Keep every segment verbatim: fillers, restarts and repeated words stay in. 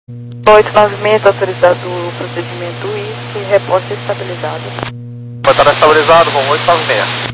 oito nove seis, está autorizado o procedimento isso e reposta estabilizado. Vai estar estabilizado com oito nove seis.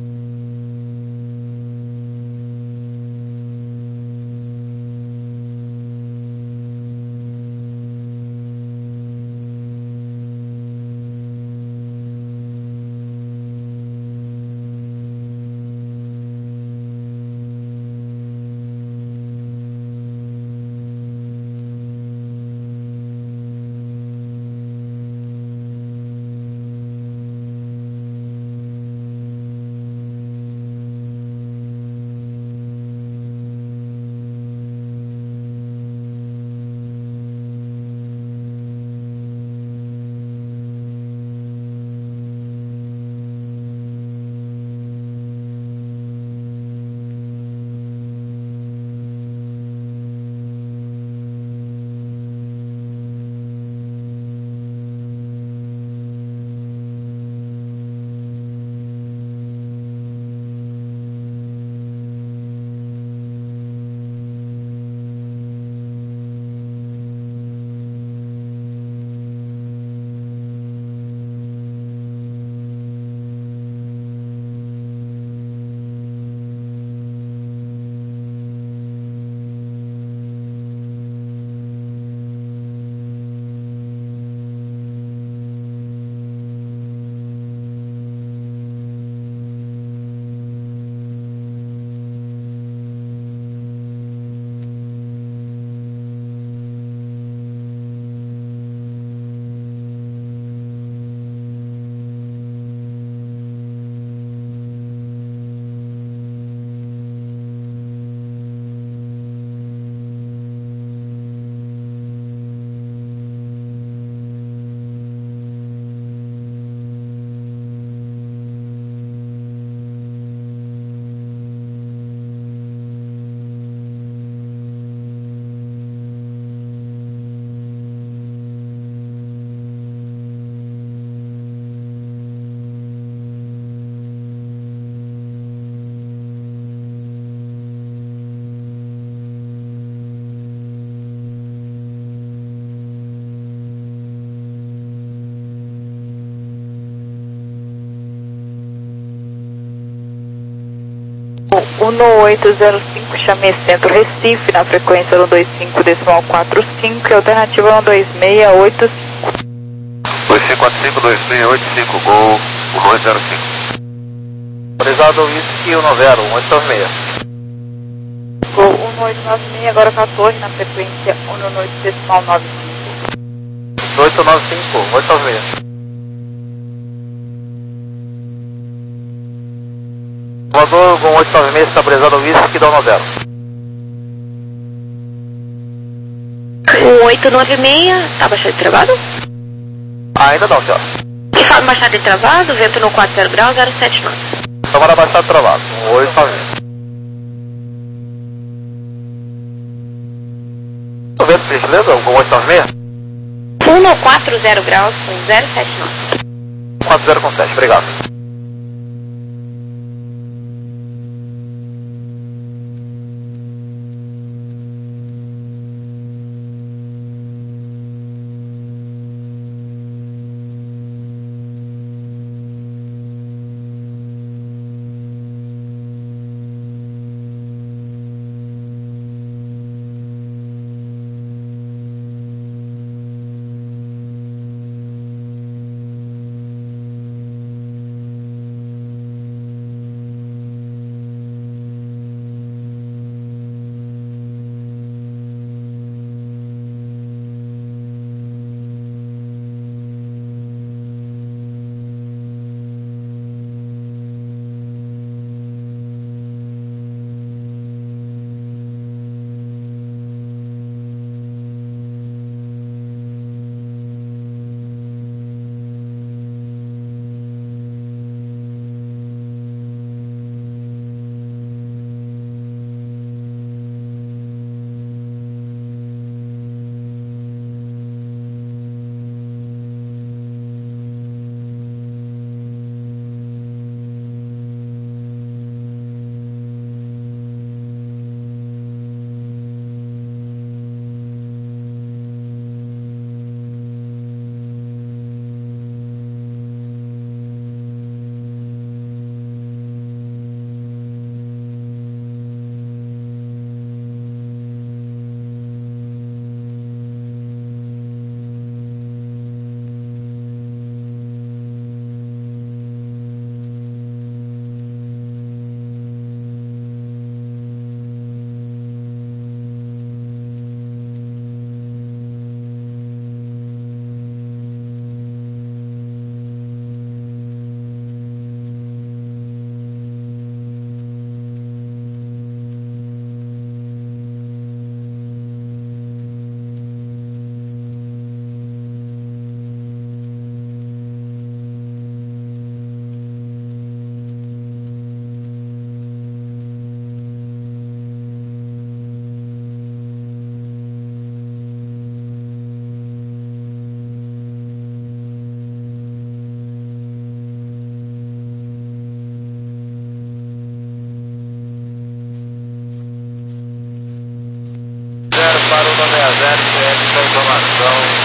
um oito zero cinco, chame Centro Recife, na frequência um dois cinco decimal quatro cinco, alternativa um dois seis oito cinco. dois cinco quatro cinco, dois seis oito cinco, Gol um dois zero cinco. Autorizado Whisky um nove zero, um oito nove seis. Gol um oito nove seis, agora quatorze, na frequência um oito decimal nove cinco. oito nove cinco, um oito nove seis. Voador com oito nove seis, estabilizado Whisky um nove zero. um oito nove seis, está baixado e travado? Ah, ainda não, senhor. E fala baixado e travado, vento no quatro zero graus, zero sete nove. Tomara baixado travado, um oito nove seis. O vento, por gentileza, com oito nove seis? um no quatro zero graus, com zero sete nove. quatro zero com sete, obrigado.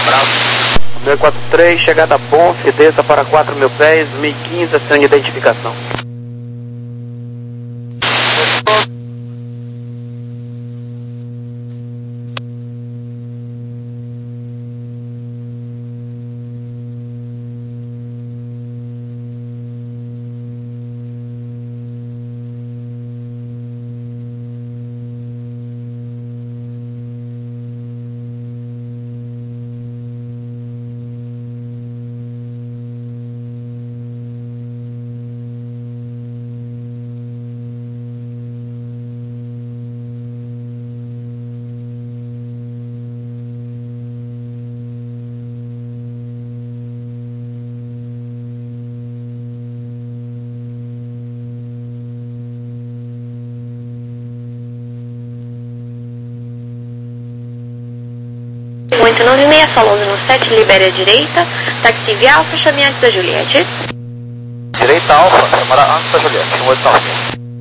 Bravo. dois quatro três, chegada Bonf, desça para quatro mil pés, mil e quinze, acione identificação. oito nove seis, falando no sete, libere a direita, táxi via Alfa, chame antes da Juliette. Direita Alfa, chamará antes da Juliette, um oito nove.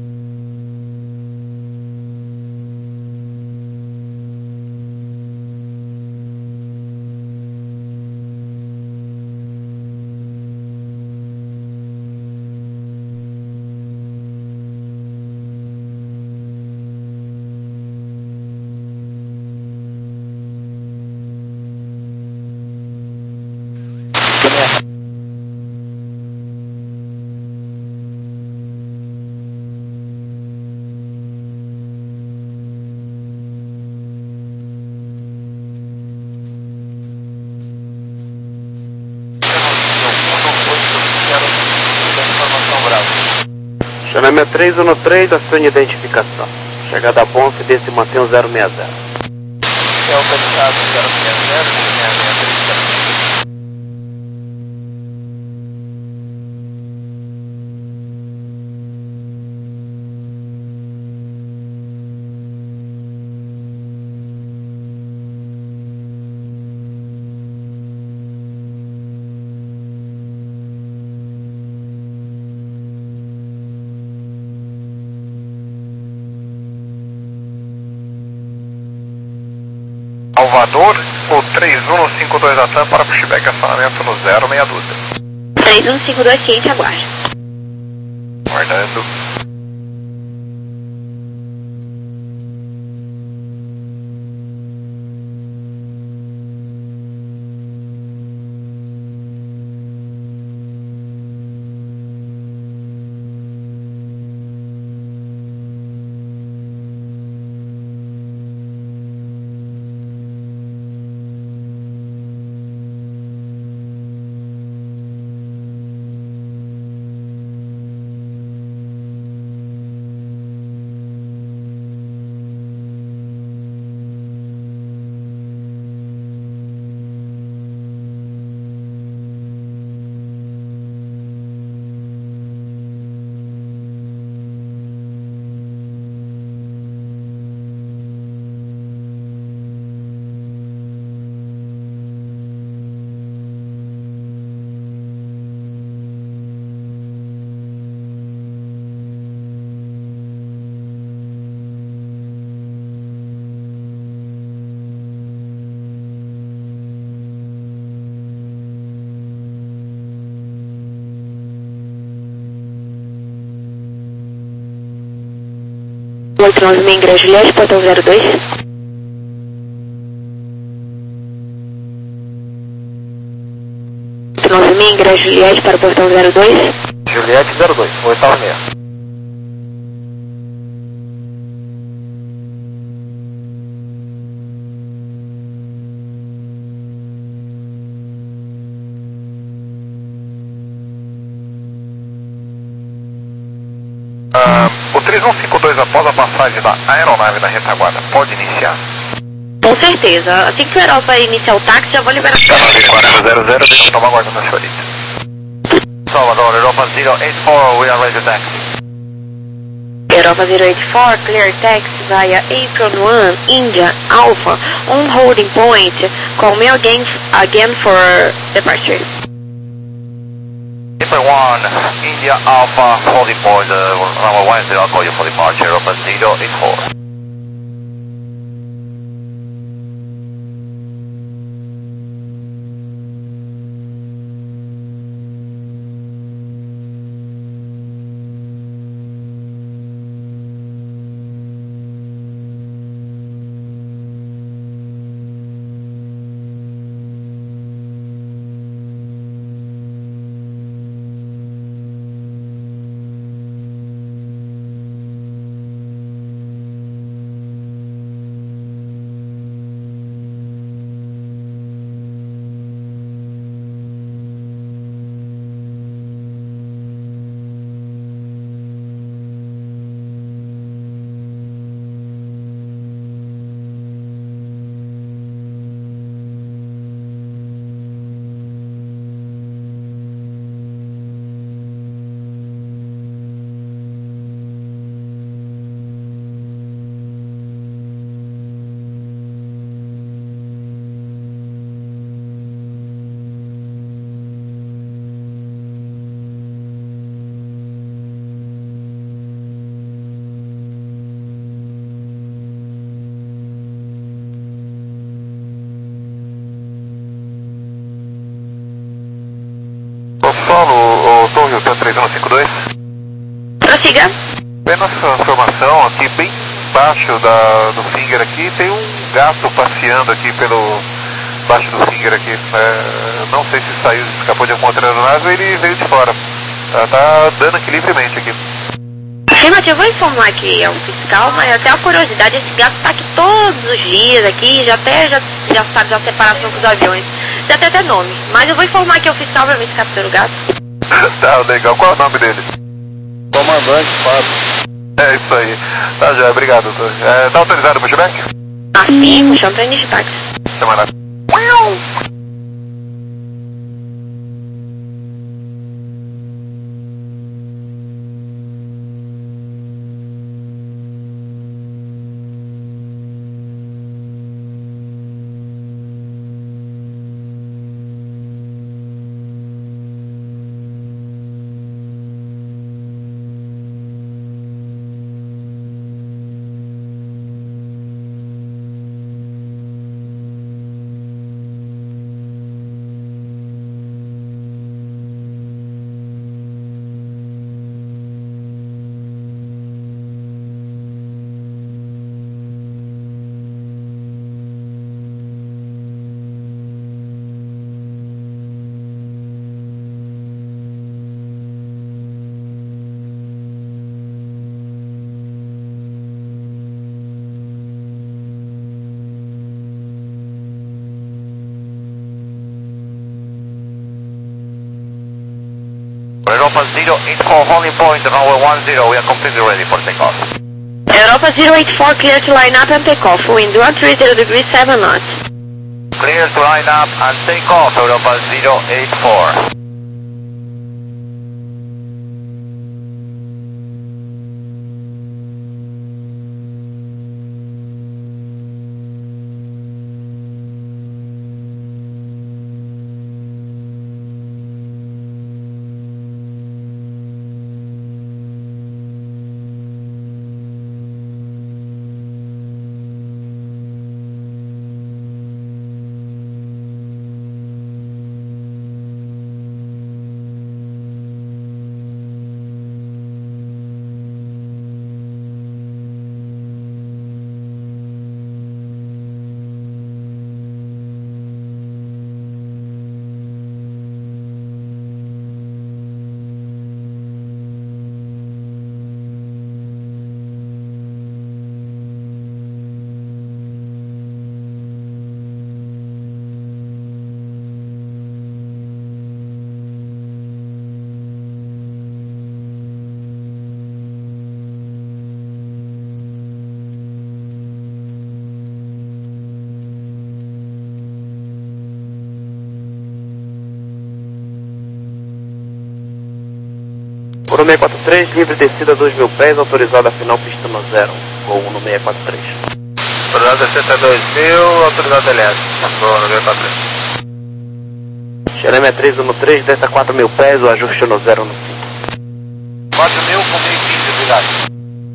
Chamamento três um três, acione identificação. Chegada Bonf, desce e mantém o zero seis zero. É o candidato zero seis zero, seis seis três. Salvador, o três um cinco dois Atam para pushback acionamento no zero meia dúzia. três um cinco dois, ciente, aguarde. Guardando. oito nove seis, Ingress Juliette, portão zero dois. oito nove seis, Ingress Juliette para o portão zero dois. Juliette zero dois, oito nove seis. Uh, o três um cinco dois, após a passagem da aeronave na retaguarda, pode iniciar? Com certeza. Assim que o aeroporto iniciar o táxi, já vou liberar. quatro zero zero, deixa eu tomar guarda na senhorita. Salvador, Europa zero oito quatro, we are ready to taxi. Europa zero oito quatro, clear taxi via Apron one, India, Alpha, on holding point, call me again, again for departure. Apron one, India Alpha, holding point, uh, number one zero, I'll call you for departure, Europa zero eight four. três um cinco dois. Prossiga. Apenas informação, aqui bem embaixo da, do finger aqui, tem um gato passeando aqui pelo baixo do finger aqui. É, não sei se saiu, se escapou de alguma outra aeronave ou ele veio de fora. Tá, tá dando aqui livremente aqui. Afirmativo, vou informar aqui ao fiscal, mas até a curiosidade, esse gato tá aqui todos os dias aqui, já até já, já sabe da separação dos aviões. Já tem até nome. Mas eu vou informar aqui ao fiscal pra ver se captura o gato. Tá, legal. Qual é o nome dele? Comandante Fábio. É isso aí. Tá, já, obrigado, doutor. É, tá autorizado o pushback? Assim, puxando pra de táxi. Semana. Europa zero eight four, holding point, runway one zero, we are completely ready for takeoff. Europa zero eight four, clear to line up and take off, wind one three zero degrees, seven knots. Clear to line up and take off, Europa zero eight four. Por seis quatro três, livre descida dois mil pés, autorizada a final pista no zero. Gol no seis quatro três. Autorizado sessenta e dois mil, autorizado L S. Gol no seis quatro três. Xereme três um três, desce a quatro mil pés, o ajuste no zero no cinco. quatro mil com meio quinze, obrigado.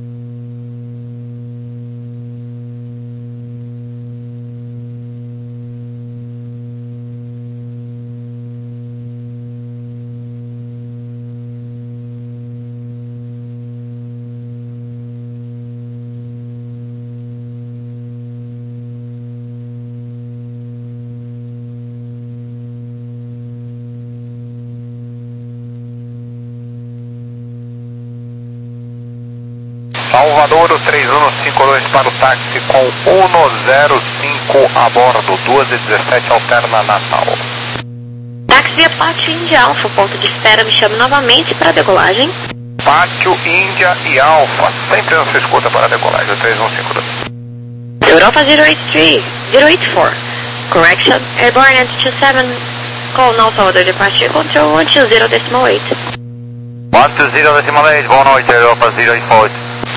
Salvador três um cinco dois para o táxi com um zero cinco a bordo, duas e dezessete alterna Natal. Táxi via Pátio Índia Alfa, ponto de espera, me chame novamente para a decolagem. Pátio Índia e Alfa, sempre não se escuta para a decolagem, três um cinco dois. Europa zero eight three, zero eight four, correction, airborne at two seven, call now Salvador departure control one two zero decimal eight. one two zero decimal eight, boa noite, Europa zero eight four.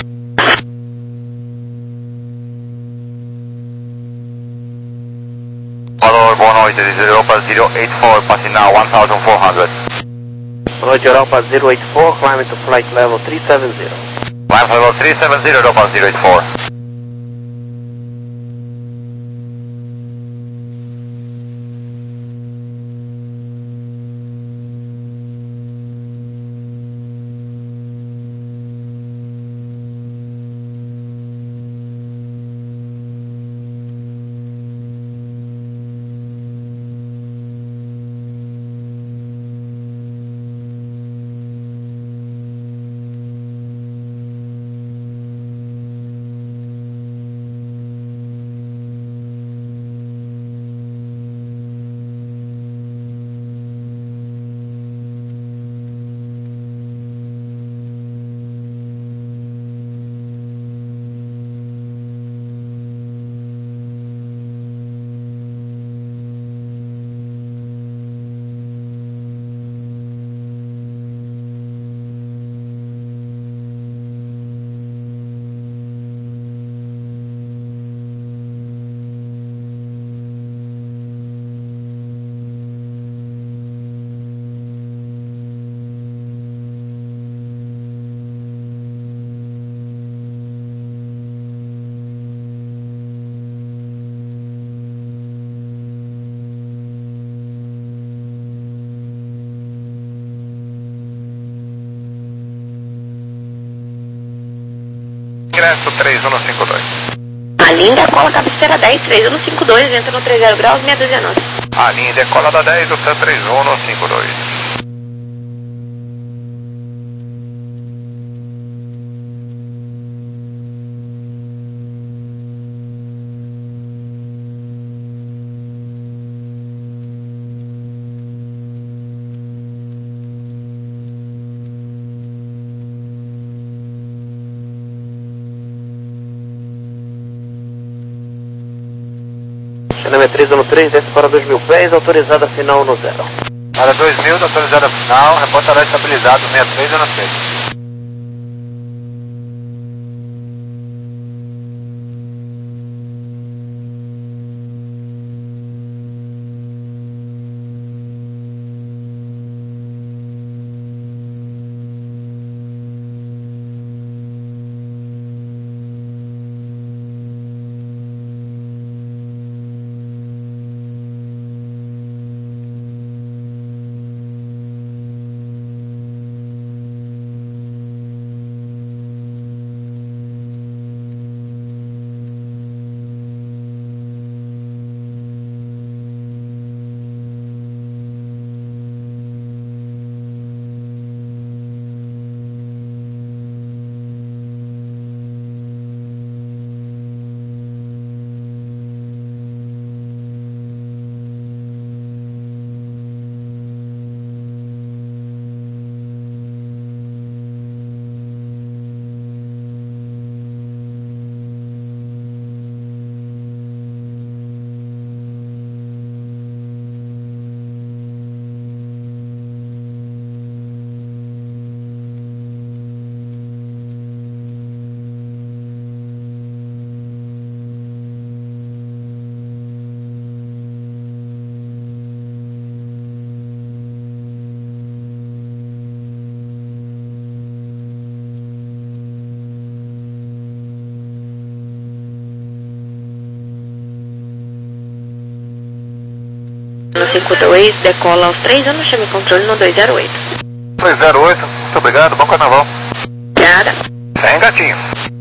Salvador, boa noite, this is Europa zero eight four, passing now one thousand four hundred. Boa noite, Europa zero eight four, climb to flight level three seven zero. Climb level three seven zero, Europa zero eight four. ingresso três um cinco dois. A linha decola cabeceira dez, três um cinco dois, entra no trinta graus, meia dúzia nove. A linha decola da dez, o três um cinco dois. Telemetria zero três, desce para dois mil pés, autorizada final no zero. Para dois mil, autorizada final, reportará estabilizado sessenta e três zero seis. No cinco dois, decola aos três anos, chame controle no dois zero oito. dois zero oito, muito obrigado, bom carnaval. Obrigada. Sem gatinho.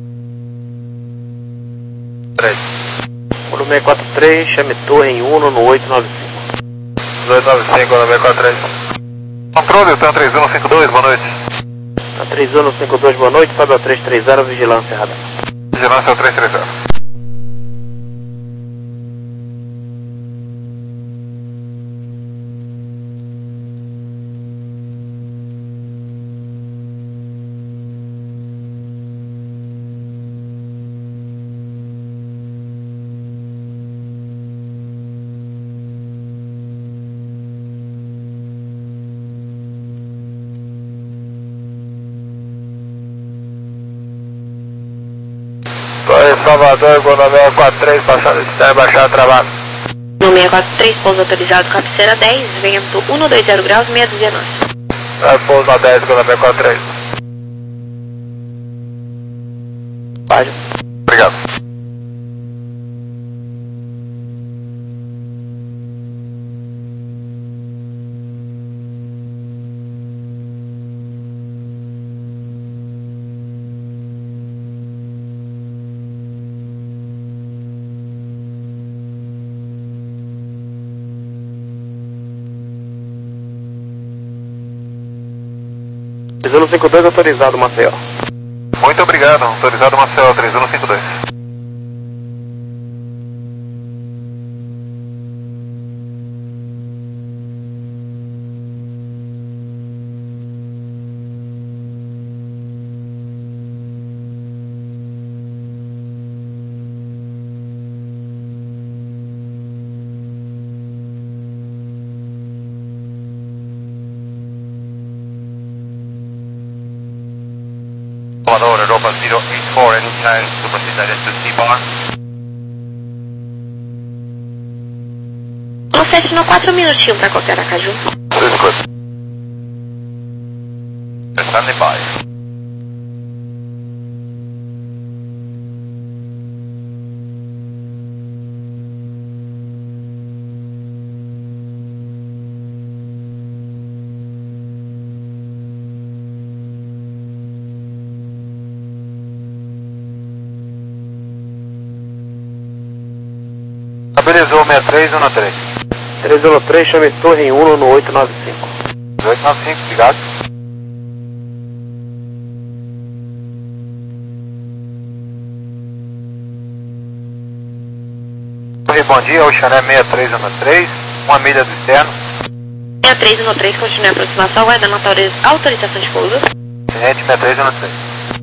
três. Número seiscentos e quarenta e três, chame torre em Uno no oito nove cinco. oito nove cinco, no seiscentos e quarenta e três. Controle, Tan três um cinco dois, boa noite. Tan três um cinco dois, boa noite, sobe ao três três zero, vigilância radar. Vigilância ao três três zero. Salvador, economia seiscentos e quarenta e três, passando externo, baixado, travado. No seiscentos e quarenta e três, pouso autorizado, cabeceira dez, vento cento e vinte graus, meia dúzia nove. É, pouso na dez, economia seiscentos e quarenta e três. Página. Obrigado. três um cinco dois, autorizado, Maceió. Muito obrigado, autorizado Marcelo, três um cinco dois. Salvador, Europa zero eight four, anytime to proceed direct to C-Bar. Um sete no quatro minutinhos pra qualquer Aracaju. Standing by. seis três um três. três um três, chame torre em um no oito nove cinco. oito nove cinco, obrigado. Bom dia, o Xané seis três um três, uma milha do externo. seis três um três, continue a aproximação, vai dando autoriz... autorização de pouso. Tenente seis três um três.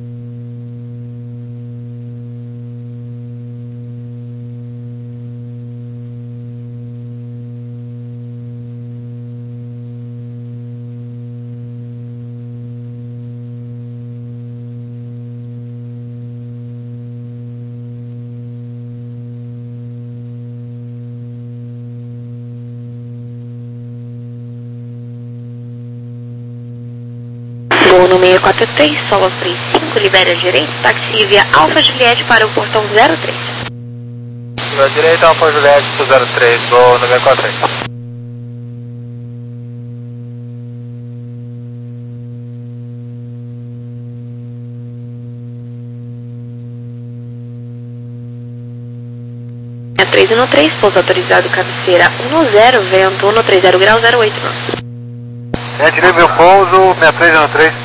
Voo no seis quatro três, solo três cinco, libere a direita, táxi via Alfa Juliette para o portão zero três. Libera a direita, Alfa Juliette zero três, voo no seis quatro três. seis três um três, pouso autorizado, cabeceira um zero, vento um três zero grau zero oito nove. Tenente livre o pouso, seis três um três.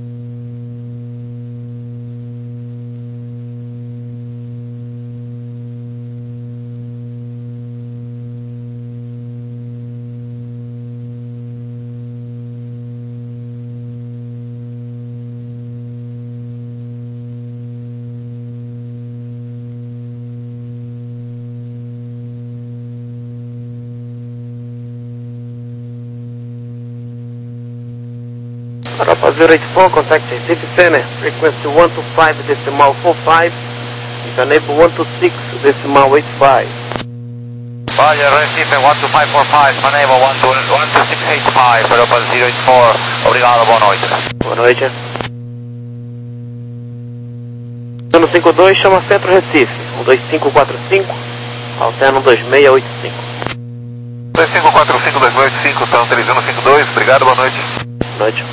Europa zero eight four, contact Recife Center, frequency one two five decimal four five, enable one two six decimal eight five. Roger, Recife one two five four five, Maneva one two six eight five, Europa zero eight four, obrigado, boa noite. Boa noite. Turno cinco dois, chama Centro Recife, um dois cinco quatro cinco, alterno dois seis oito cinco. dois cinco quatro cinco dois oito cinco, são três um cinco dois, obrigado, boa noite. Boa noite.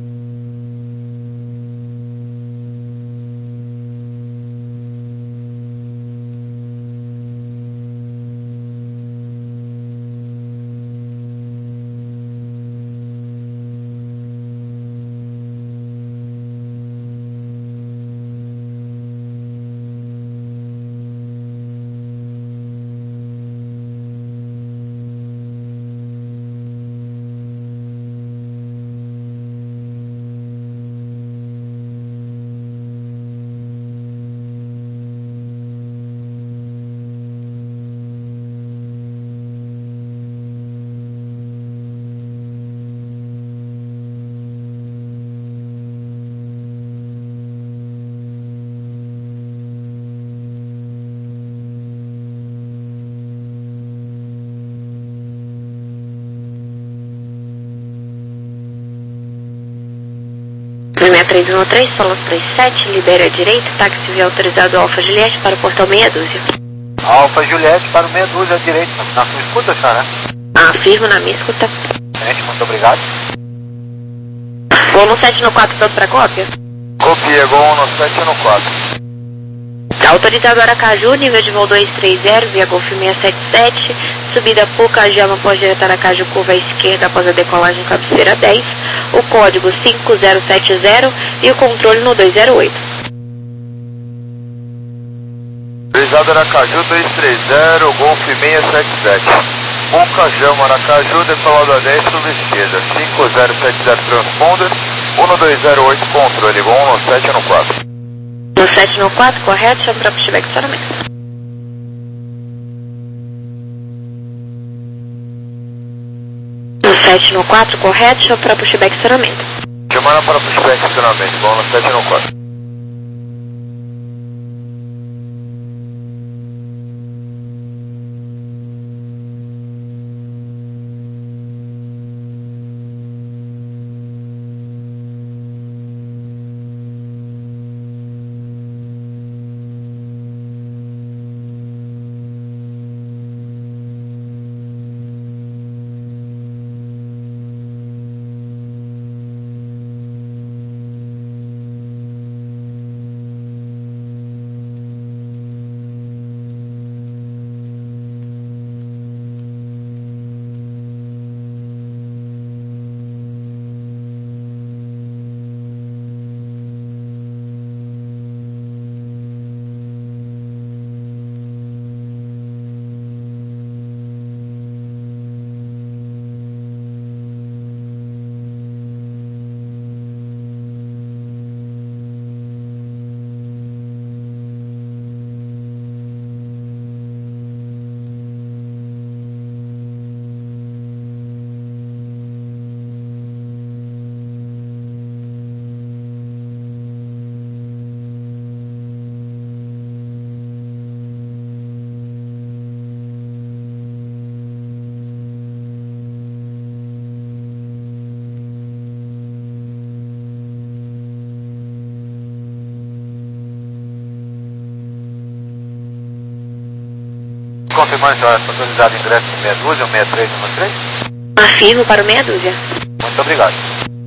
seis três um três, solo três sete, libere a direita, táxi via autorizado Alfa Juliette para o portão meia dúzia. Alfa Juliette para o meia dúzia à direita. Na sua escuta, senhora, né? Afirmo na minha escuta. Tenente, muito obrigado. Voo no sete no quatro, pronto para cópia? Copia, gol no sete no quatro. Autorizado Aracaju, nível de voo dois três zero, via Golf seis sete sete, subida Puca, Gelo após diretar Aracaju, curva à esquerda após a decolagem cabeceira dez, o código cinco zero sete zero e o controle no dois zero oito. Autorizado Aracaju dois três zero, Golf seis sete sete. Puca, Gelo, Aracaju, decolado a dez, curva esquerda, cinco zero sete zero transponder, um dois zero oito controle, gol no sete no quatro. No sete no quatro, correto, chama para pushback de estacionamento. No sete no quatro, correto, chama para pushback de estacionamento. Chamando para pushback de estacionamento, gol no sete no quatro. confirmando se está autorizado o ingresso do meia dúzia, ou meia três, número três? Afirmo para o meia dúzia. Muito obrigado.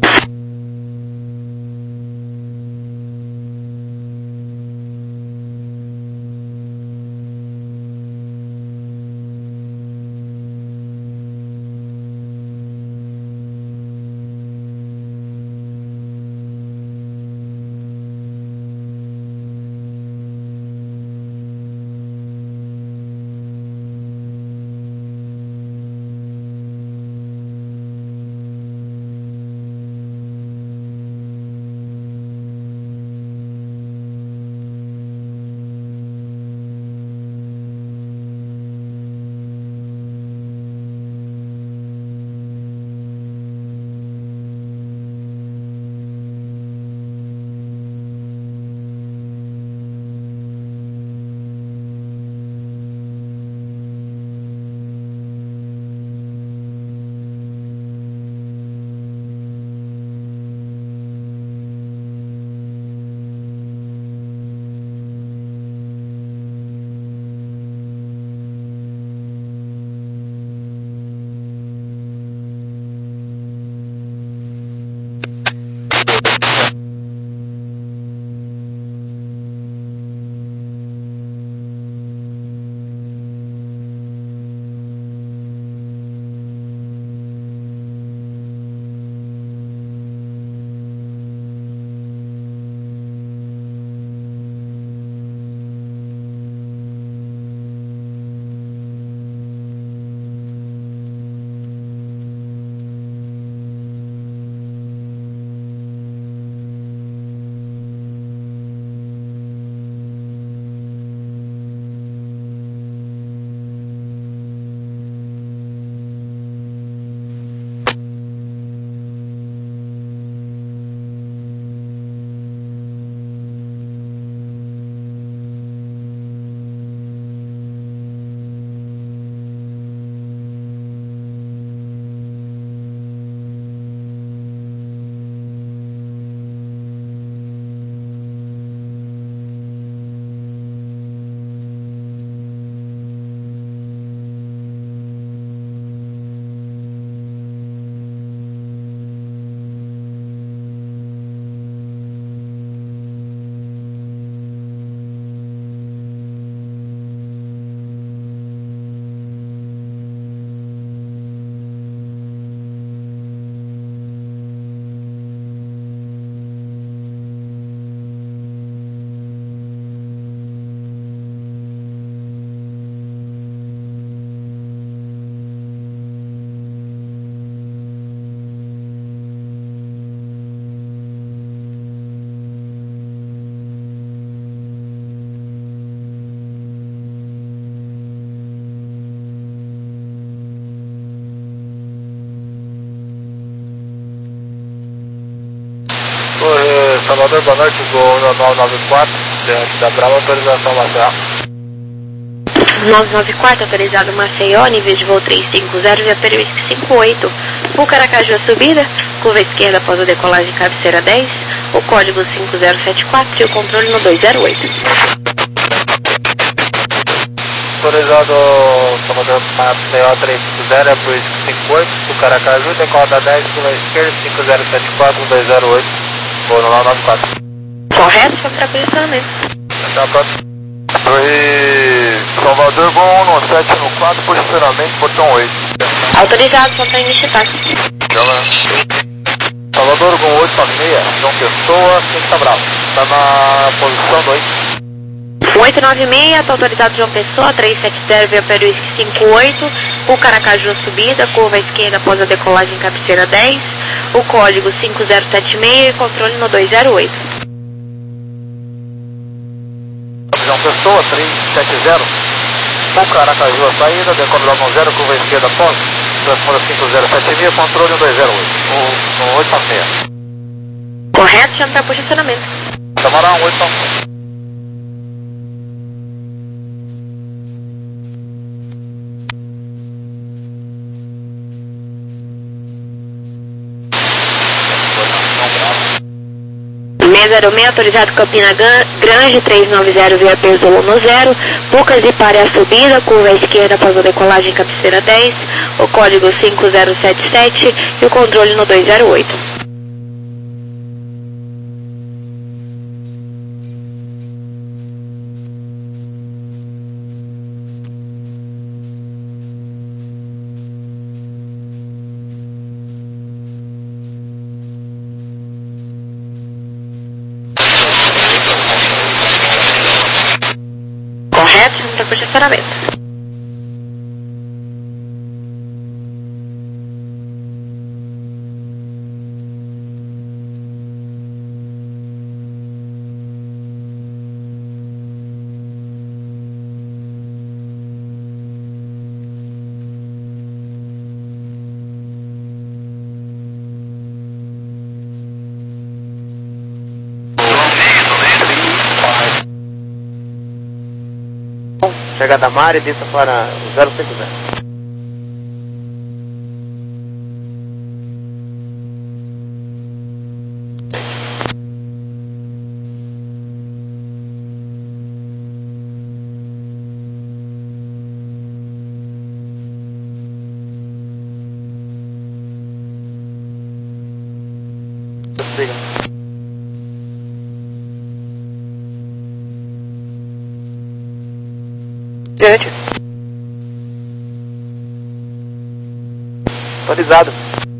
Torre Salvador, boa noite, Gol nove nove quatro, diante da Brava, autorização Maceió. nove nove quatro, autorizado Maceió, nível de voo trezentos e cinquenta, via Peruísque cinquenta e oito, Pucaracaju a subida, curva esquerda após a decolagem cabeceira dez, o código cinco zero sete quatro e o controle no dois zero oito. Autorizado Salvador Maceió trezentos e cinquenta, Peruísque cinquenta e oito, Pucaracaju, decola dez, curva esquerda cinco zero sete quatro, um dois zero oito. Vou no nove nove quatro. Correto, foi para posicionamento. Até a próxima. Oi, Salvador, voo um sete no quatro, posicionamento, portão oito. Autorizado, ponto início, tá? Salvador, com oito para seis, João Pessoa, Quinta Brava. Está na posição dois. oito nove seis, está autorizado João Pessoa, trezentos e setenta, via Peruísque cinquenta e oito, o Caracaju subida, curva esquerda após a decolagem cabeceira dez, o código cinco zero sete seis e controle no dois zero oito. João Pessoa, trezentos e setenta, o Caracaju a saída, decola no zero, curva esquerda após, transforma cinco zero sete seis, controle no dois zero oito. No oito para seis. Correto, chama para posicionamento. Camarão, oito para seis. zero seis, autorizado Campina Grande, trezentos e noventa via Perzolo no zero. Bucas e pare a subida, curva à esquerda após a decolagem cabeceira dez, o código cinco zero sete sete e o controle no dois zero oito. Correto, chama para estacionamento. Chegada Mari, desça para o zero cinco zero. Siga. Diante. Autorizado.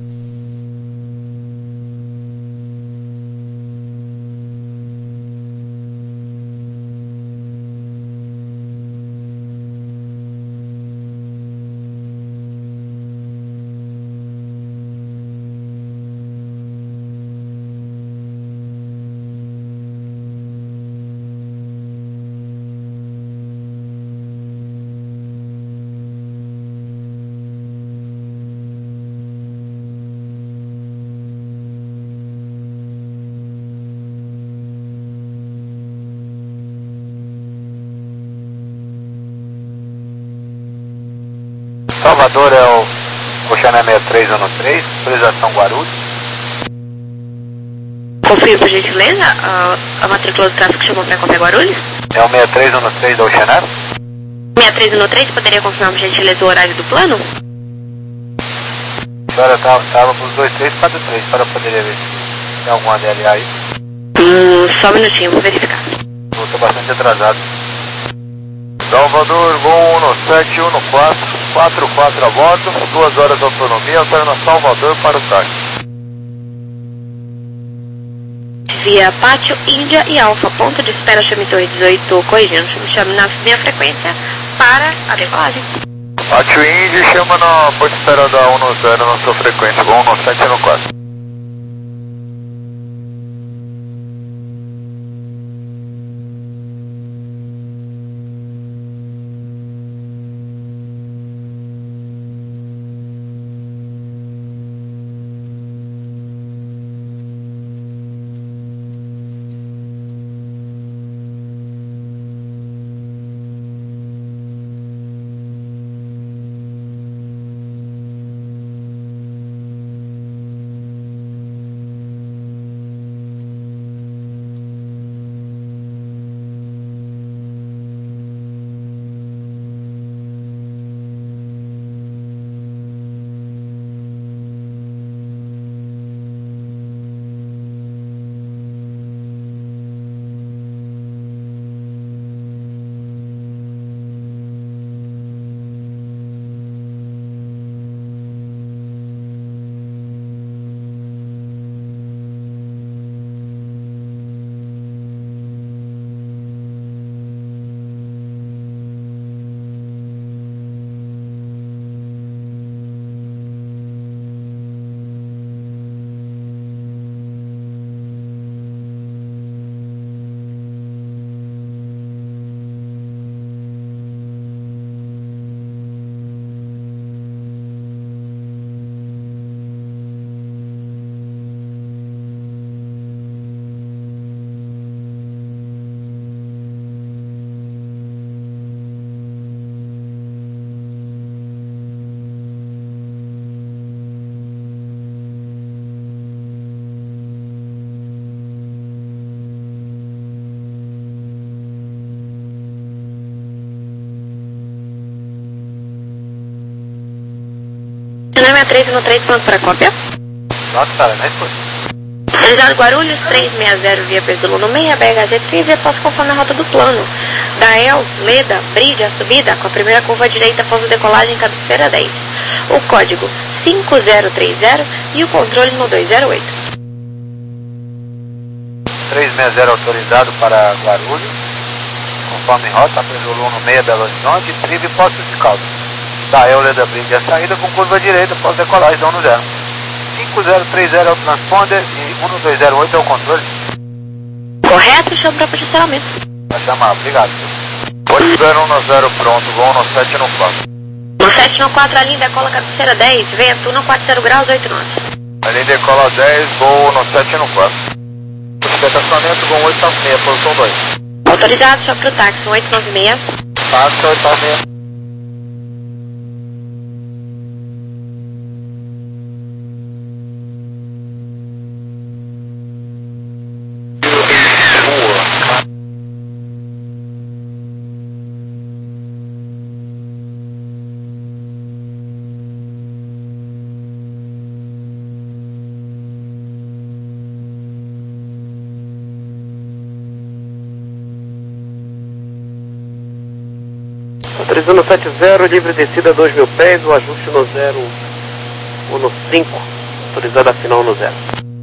Salvador é o Oceané sessenta e três um três, autorização Guarulhos. Confirme, por gentileza, a, a matrícula do tráfego chamou para qualquer Guarulhos? É o sessenta e três um três da Oceané? sessenta e três um três, poderia confirmar, por gentileza, o horário do plano? A senhora estava para os dois três quatro três, a senhora poderia ver se tem alguma D L A aí? Hum, só um minutinho, vou verificar. Eu estou bastante atrasado. Salvador, voo um sete um quatro, quatro quatro a bordo, duas horas de autonomia, alterna Salvador para o táxi. Via Pátio, Índia e Alfa, ponto de espera, chame Torre dezoito, corrigindo, chame na minha frequência para a decolagem. Pátio Índia, chama na porta de espera da um zero na sua frequência, voo um sete um quatro. três um três, pronto para cópia. Pronto, cara, não é isso. Realizado Guarulhos, trezentos e sessenta via Peso no meio, B H Z treze, após conforme a rota do plano. Dael, Leda, Brígia, subida, com a primeira curva à direita, após a decolagem, cabeceira dez. O código cinco zero três zero e o controle no dois zero oito. trezentos e sessenta autorizado para Guarulhos, conforme rota, Peso no meio, Belo Horizonte, Trive e Poços de Caldas. Dael, Leda, Brígia, saída com curva à direita, após decolagem, dão no zero. cinco zero três zero é o transponder e um dois zero oito é o controle. Correto, chamo para posicionamento. Vai chamar, obrigado. oito zero um zero pronto, voo no sete no quatro. No sete no quatro, a linha decola cabeceira dez, vento um quarenta graus, oito nós. A linha decola dez, voo no sete no quatro. Estacionamento, voo oito nove seis, posição dois. Autorizado, só para o táxi, oito nove seis. Táxi oito nove seis. Autorizando sete zero, livre descida dois mil pés, o ajuste no zero ou no cinco, autorizada final no zero.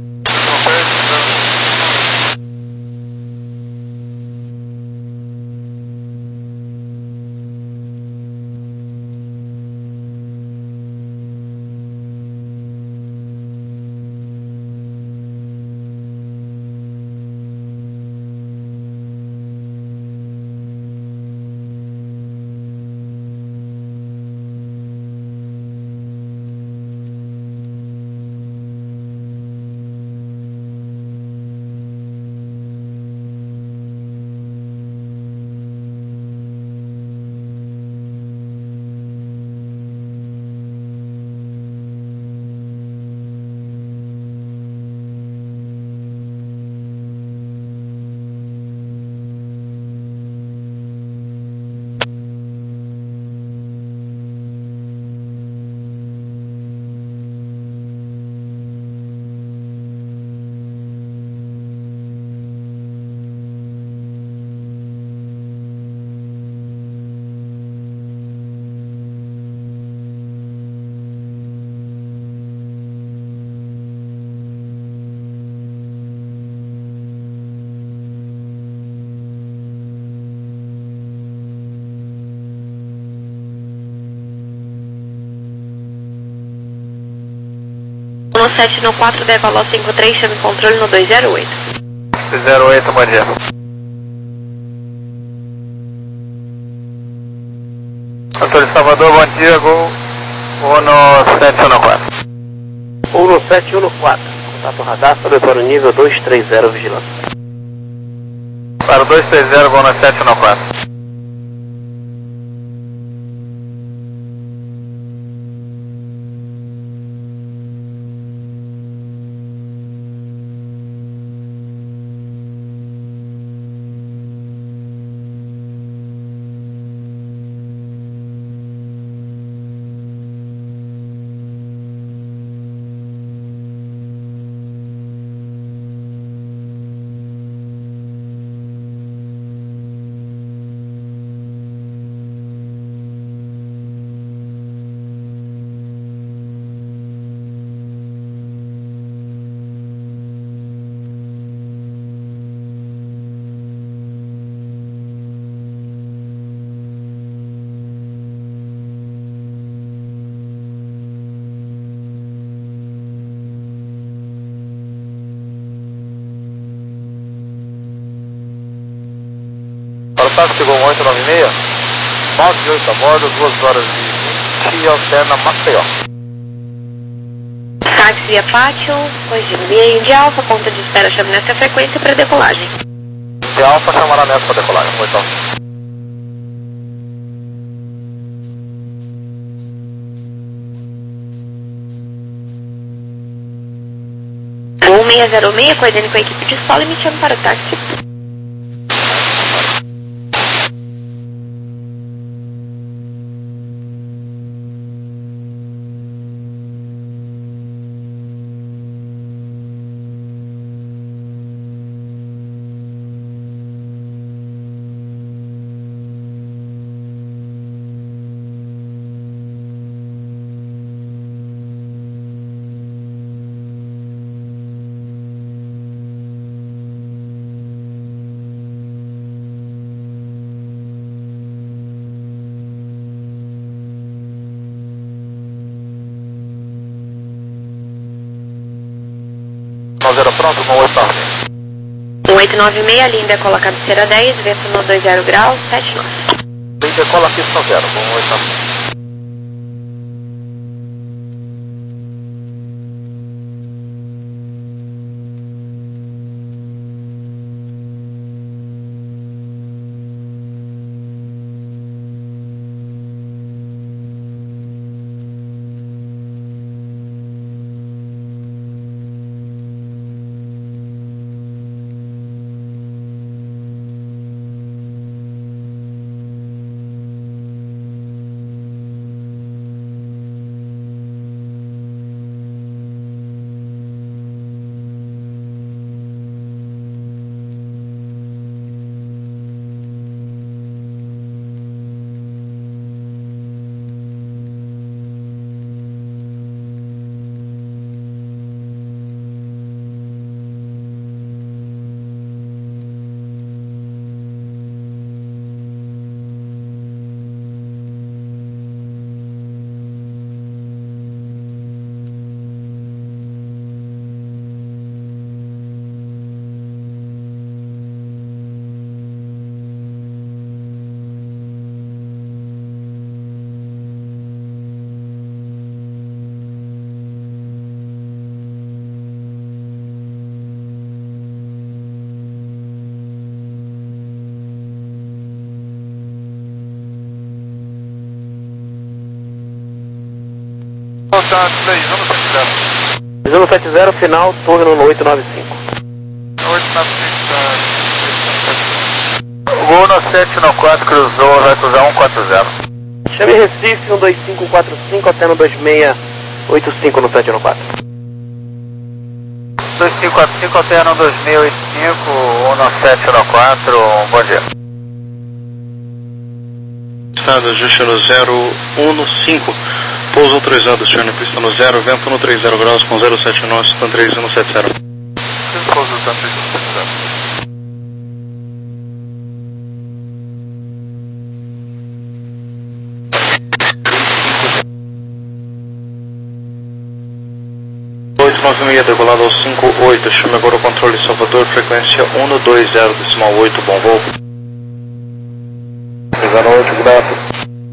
No sete no quatro, decolou cinco três, chame controle no dois zero oito. dois zero oito, bom dia. Antônio Salvador, bom dia, gol um no sete um quatro. um no sete um quatro, contato radar, sobe para o nível dois três zero, vigilância. Para o dois três zero, gol no sete um quatro. Táxi chegou oito nove seis, nove de oito a bordo, duas horas e vinte e alterna Maceió. Táxi via pátio, corrigindo via Indy Alfa, ponta de espera, chame nessa frequência para decolagem. Indy Alfa chamará nessa para decolagem, oito nove. um seis zero seis, coordenando com a equipe de solo e me chame para o táxi. pronto no oito nove seis. um oito nove seis, linha decola cabeceira dez, vento no dois zero graus, sete nove. Linha decola pista zero, um oito nove seis. Tá, três um sete zero. três um sete zero, final, torre no oito nove cinco. oito nove cinco, tá. Gol no sete no quatro, cruzou, vai cruzar um quatro zero. Chame Recife, um dois cinco quatro cinco, até no dois seis oito cinco no sete no quatro. dois cinco quatro cinco, até no dois seis oito cinco, um no sete no quatro, um bom dia. Estado, ajuste no zero um no cinco. Pouso autorizado, estiver na pista no zero, vento no três zero graus com zero sete nove, Stan três um sete zero. Pouso tá três um sete zero. oito nove seis, decolado ao cinco oito, chame agora o controle Salvador, frequência um no dois zero, decimal oito, bom voo. zero oito, graças.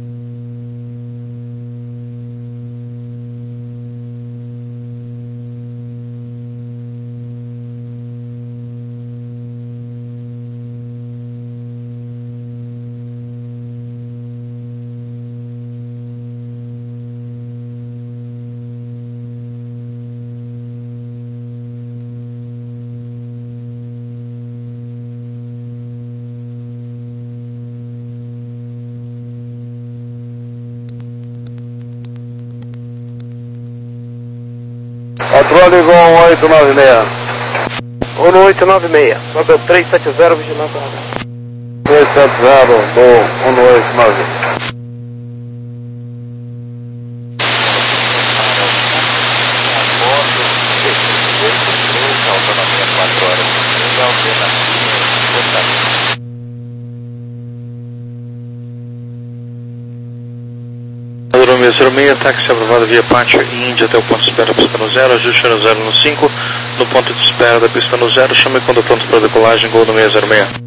Controle com oito nove seis. Ou no oito nove seis, sobe o três sete zero, vigilância radar. três sete zero, do um oito nove. Aerodromia zero seis, táxi aprovado via pátio e Índia até o ponto de espera da pista no zero, ajuste no zero no cinco, no ponto de espera da pista no zero, chame quando pronto para decolagem, gol no seis zero seis.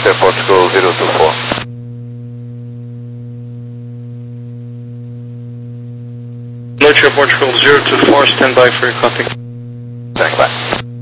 Air Portugal zero two four. Note Air Portugal zero two four, stand by for your copy. Stand by.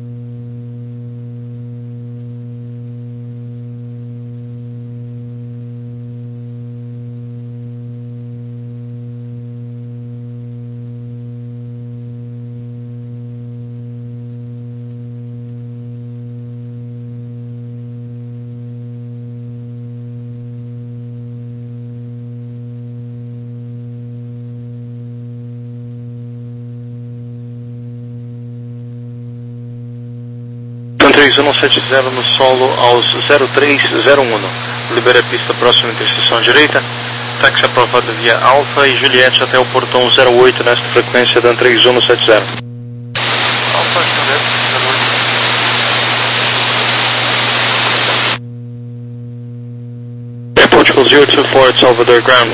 três um sete zero no solo aos zero três zero um. Libera a pista próxima interseção direita. Táxi aprovado via Alfa e Juliette até o portão zero oito nesta frequência da três um sete zero. Alfa, Juliette, zero oito. Air Portugal zero two four at Salvador ground.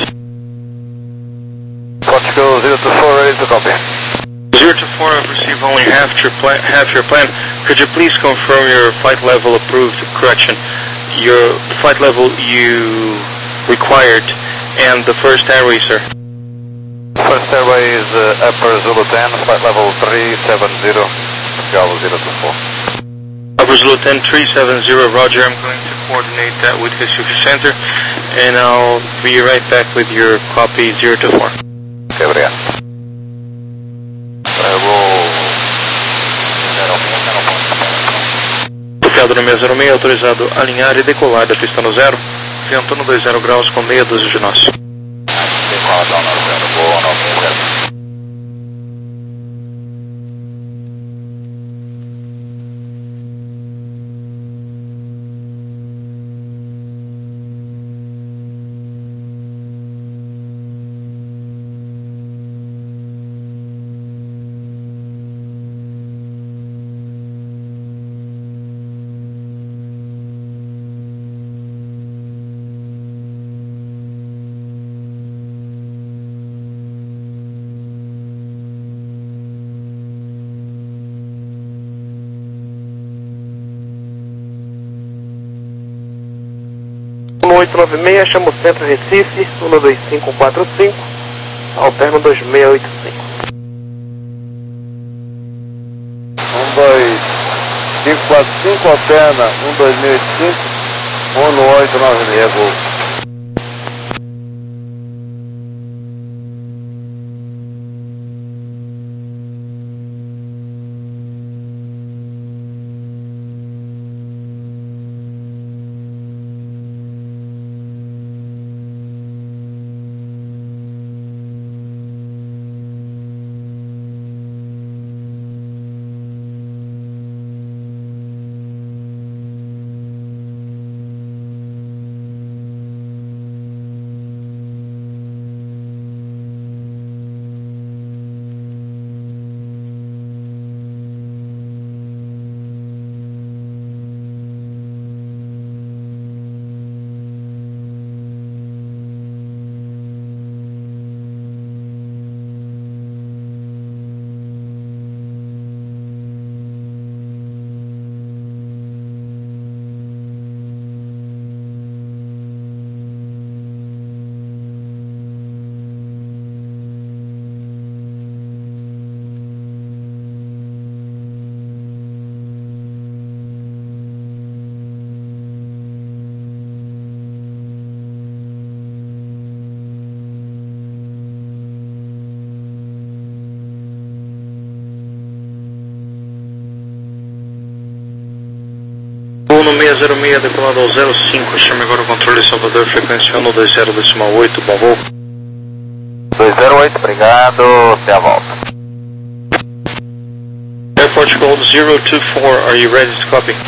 Portugal zero two four, ready to copy. zero two four, I've received only half your, plan, half your plan. Could you please confirm your flight level approved? Correction, your flight level you required and the first airway, sir. First airway is uh, Upper Zulu ten, flight level three seven zero, Bravo zero two four. Upper Zulu ten, three seven zero, roger. I'm going to coordinate that with Recife Center and I'll be right back with your copy zero two four. Ok, obrigado. Eu vou... Oficial do meia zero seis, autorizado a alinhar e decolar da pista no zero, vento no dois zero graus com meia dúzia de nós. oito nove seis, chama o centro Recife, um dois cinco quatro cinco, alterno dois seis oito cinco. um dois cinco quatro cinco, alterna um dois seis oito cinco, um no oito nove seis, Gol. No seis zero seis, decolado ao zero cinco, chame agora o controle Salvador, frequência um dois zero decimal oito, bom voo. dois zero oito, obrigado, até a volta. Air Portugal zero two four, are you ready to copy?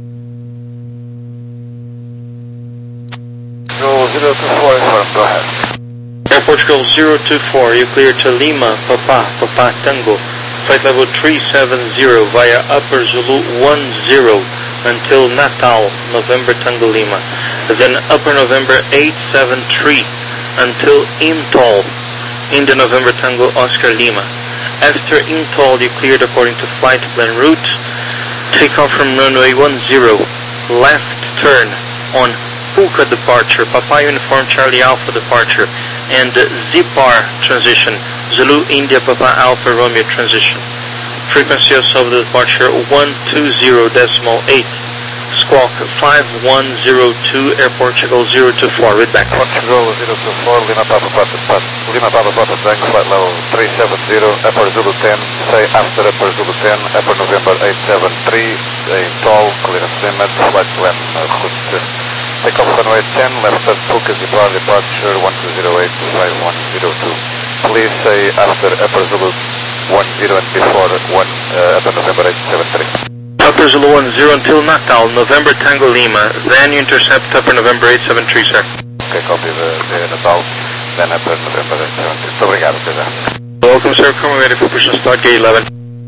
zero two four, inform, go ahead. Air Portugal zero two four, are you clear to Lima, Papa, Papa Tango, flight level three seven zero via Upper Zulu one zero. Until Natal, November Tango Lima, then Upper November eight seven three until Imtol, India November Tango Oscar Lima. After Imtol, you cleared according to flight plan route. Take off from runway one zero, left turn on Puka departure, Papa Uniform Charlie Alpha departure, and Z-Par transition, Zulu India Papa Alpha Romeo transition. Frequency of the departure one two zero decimal eight. Squawk five one zero two, Air Portugal zero two four, read back. Portugal zero two four, Lima Papa Papa Papa, Lima Papa Papa Tango, flight level three seven zero, Upper Zulu ten, say after Upper Zulu ten, Upper November eight seven three, in tall, clearance limit, flight plan uh, route. Take off runway ten, left turn Puka Zipar, departure one two zero eight five one zero two. Please say after Upper Zulu one zero and before one, uh, Upper November eight seven three. Upper Zulu one zero until Natal, November Tango Lima, then you intercept Upper November eight seven three, sir. Okay, copy the, the Natal, then Upper November eight seven three. Muito obrigado, até já. Welcome, sir. Come ready for push and start, gate eleven.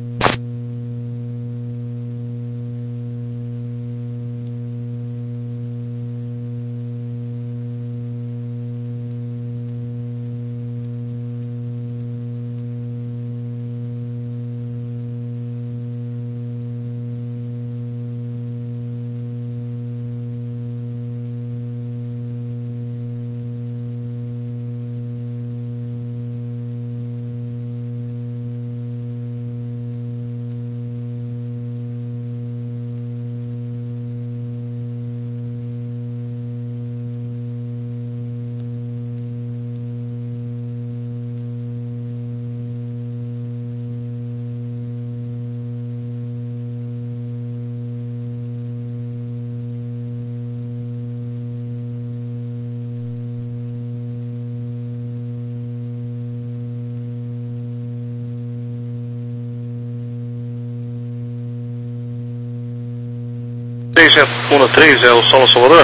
três um três é o Solo Salvador?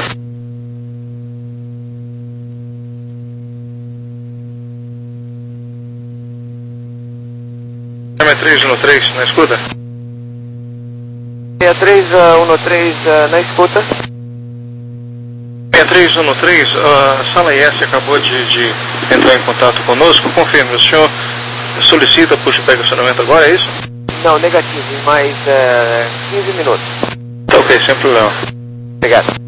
É três um três, na escuta? É três um três uh, na escuta. É três um três, a sala I S acabou de, de entrar em contato conosco. Confirme, o senhor solicita pushback acionamento agora, é isso? Não, negativo, em mais uh, quinze minutos. Tá ok, sem problema. Obrigado.